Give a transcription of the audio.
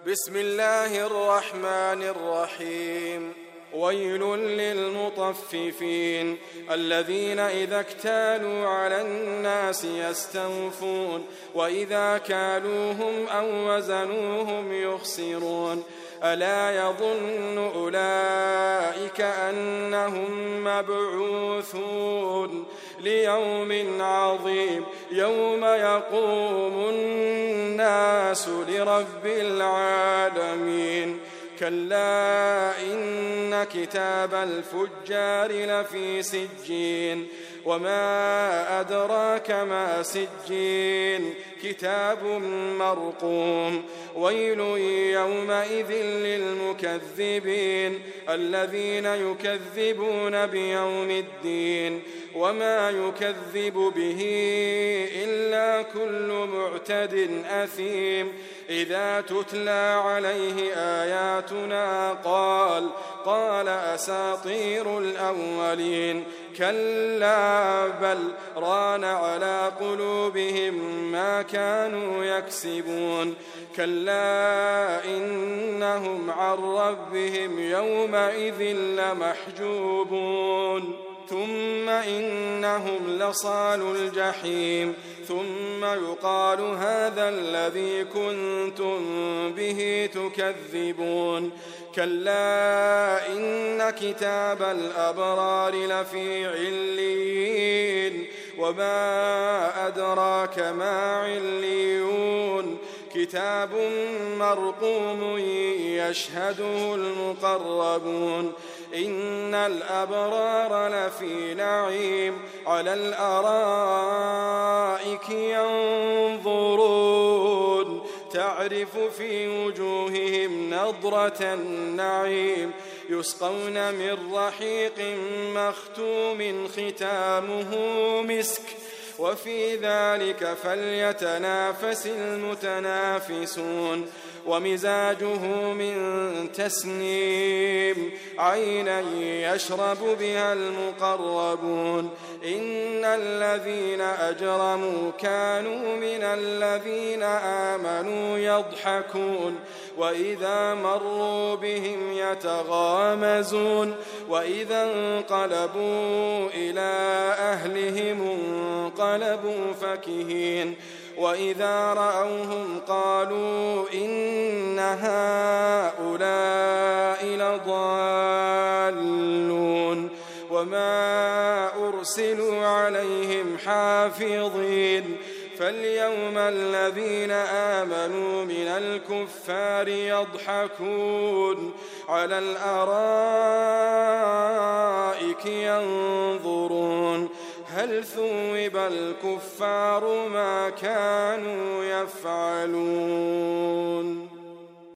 بسم الله الرحمن الرحيم. ويل للمطففين الذين إذا اكتالوا على الناس يستوفون وإذا كالوهم أو وزنوهم يخسرون ألا يظن أولئك أنهم مبعوثون ليوم عظيم يوم يقوم الناس لرب العالمين. كلا إن كتاب الفجار لفي سجين وما أدراك ما سجين كتاب مرقوم. ويل يومئذ للمكذبين الذين يكذبون بيوم الدين وما يكذب به إلا كل معتد أثيم إذا تتلى عليه آياتنا قال أساطير الأولين. كلا بل ران على قلوبهم ما كانوا يكسبون. كلا إنهم عن ربهم يومئذ لمحجوبون ثم إنهم لصالو الجحيم ثم يقال هذا الذي كنتم به تكذبون. كلا إن كتاب الأبرار لفي عليين وما أدراك ما عليون كتاب مرقوم يشهده المقربون. إن الأبرار لفي نعيم على الأرائك ينظرون تعرف في وجوههم نضرة النعيم يسقون من رحيق مختوم ختامه مسك وفي ذلك فليتنافس المتنافسون. ومزاجه من تسنيم عينا يشرب بها المقربون. إن الذين أجرموا كانوا من الذين آمنوا يضحكون وإذا مروا بهم يتغامزون وإذا انقلبوا إلى أهلهم انقلبوا فكهين وإذا رأوهم قالوا إن هؤلاء لضالون وما أرسلوا عليهم حافظين. فاليوم الذين آمنوا من الكفار يضحكون على الأرائك ينظرون هل ثوب الكفار ما كانوا يفعلون.